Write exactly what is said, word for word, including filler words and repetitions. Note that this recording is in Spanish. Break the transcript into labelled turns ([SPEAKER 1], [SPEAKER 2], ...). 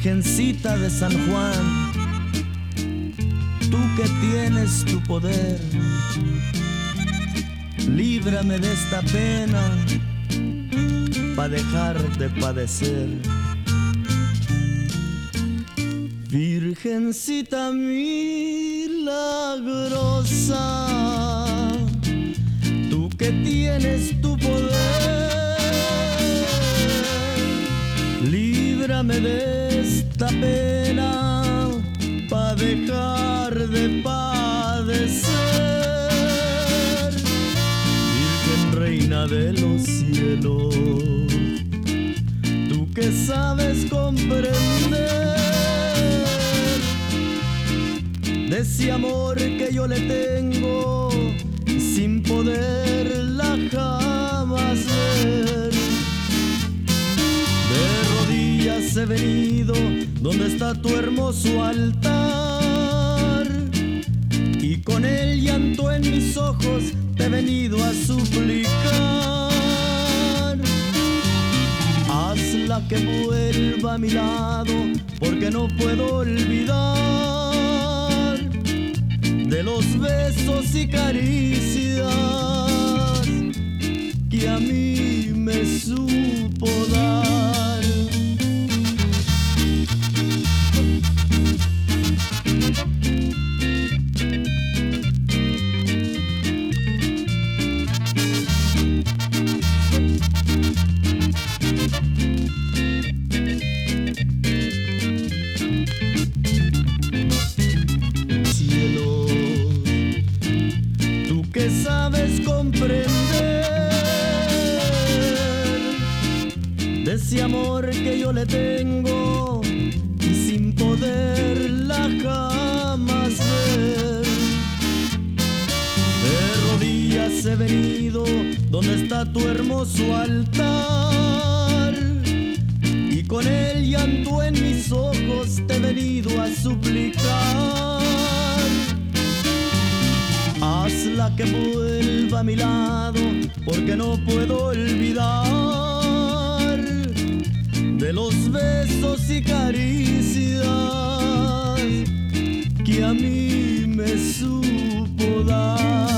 [SPEAKER 1] Virgencita de San Juan, tú que tienes tu poder, líbrame de esta pena pa' dejar de padecer. Virgencita milagrosa, tú que tienes tu poder, líbrame de esta pena pa' dejar de padecer. Virgen reina de los cielos, tú que sabes comprender de ese amor que yo le tengo sin poderla jamás ver. De rodillas he venido donde está tu hermoso altar, y con el llanto en mis ojos te he venido a suplicar. Hazla que vuelva a mi lado, porque no puedo olvidar de los besos y caricias que a mí me supo dar. Que sabes comprender de ese amor que yo le tengo y sin poderla jamás ver. De rodillas he venido donde está tu hermoso altar, y con el llanto en mis ojos te he venido a suplicar. Hazla que vuelva a mi lado, porque no puedo olvidar de los besos y caricias que a mí me supo dar.